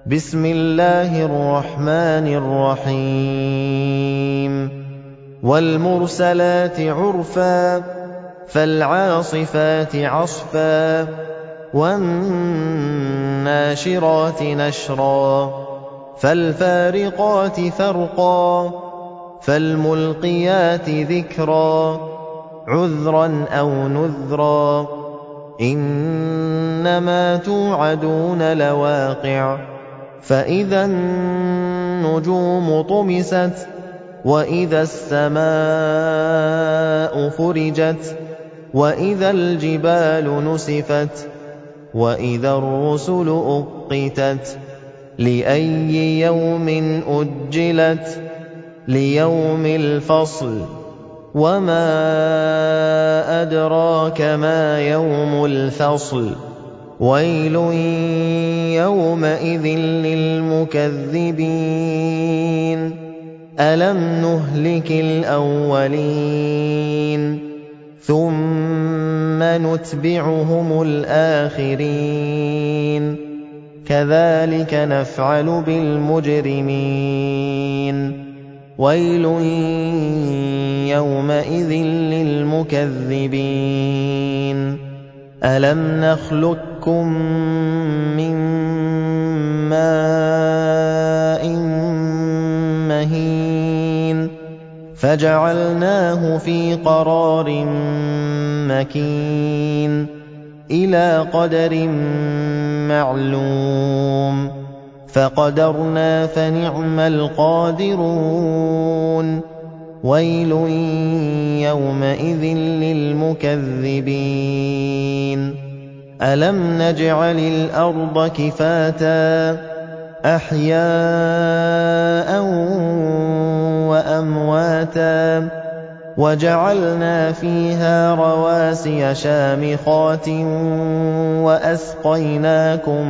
بسم الله الرحمن الرحيم والمرسلات عرفا فالعاصفات عصفا والناشرات نشرا فالفارقات فرقا فالملقيات ذكرا عذرا أو نذرا إنما توعدون لواقع فإذا النجوم طمست وإذا السماء فرجت وإذا الجبال نسفت وإذا الرسل أقتت لأي يوم أجلت ليوم الفصل وما أدراك ما يوم الفصل ويل يومئذ للمكذبين ألم نهلك الأولين ثم نتبعهم الآخرين كذلك نفعل بالمجرمين ويل يومئذ للمكذبين ألم نخلقكم من ماء مهين فجعلناه في قرار مكين إلى قدر معلوم فقدرنا فنعم القادرون ويل يومئذ للمكذبين ألم نجعل الأرض كفاتا أحياء وأمواتا وجعلنا فيها رواسي شامخات وأسقيناكم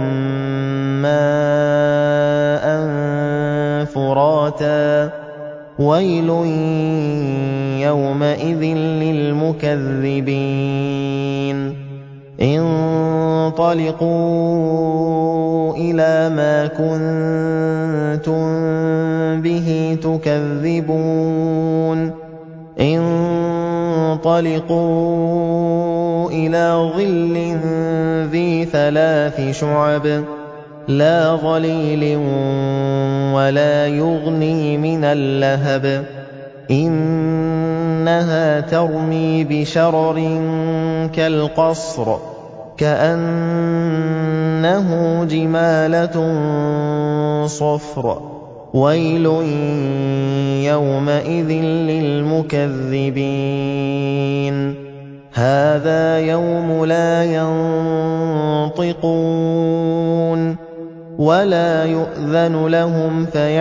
ماء فراتا ويل يومئذ للمكذبين انطلقوا إلى ما كنتم به تكذبون انطلقوا إلى ظل ذي 3 شعب لا ظليل ولا يغني من اللهب إنها ترمي بشرر كالقصر كأنه جمالة صفر ويل يومئذ للمكذبين هذا يوم لا ينطقون ولا يؤذن لهم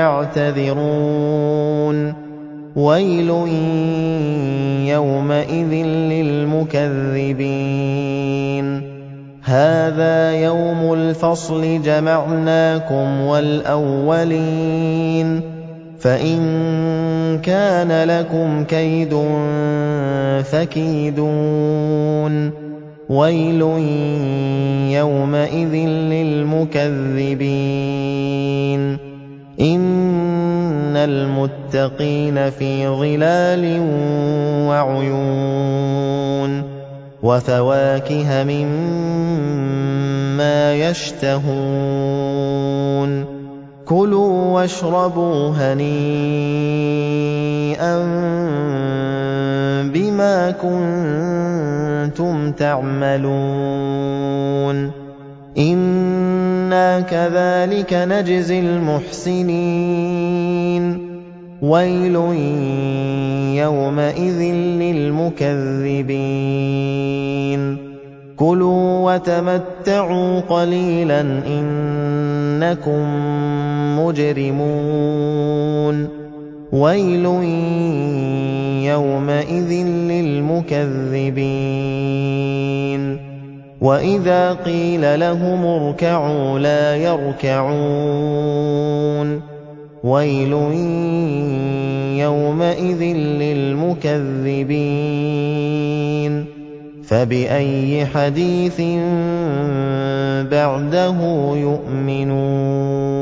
فيعتذرون ويل يومئذ للمكذبين هذا يوم الفصل جمعناكم والأولين فإن كان لكم كيد فكيدون ويل يومئذ للمكذبين إن المتقين في ظلال وعيون وفواكه مما يشتهون كلوا واشربوا هنيئا بما كنتم تعملون إنا كذلك نجزي المحسنين ويل يومئذ للمكذبين كلوا وتمتعوا قليلا إنكم مجرمون ويل يومئذ للمكذبين وإذا قيل لهم اركعوا لا يركعون ويل يومئذ للمكذبين فبأي حديث بعده يؤمنون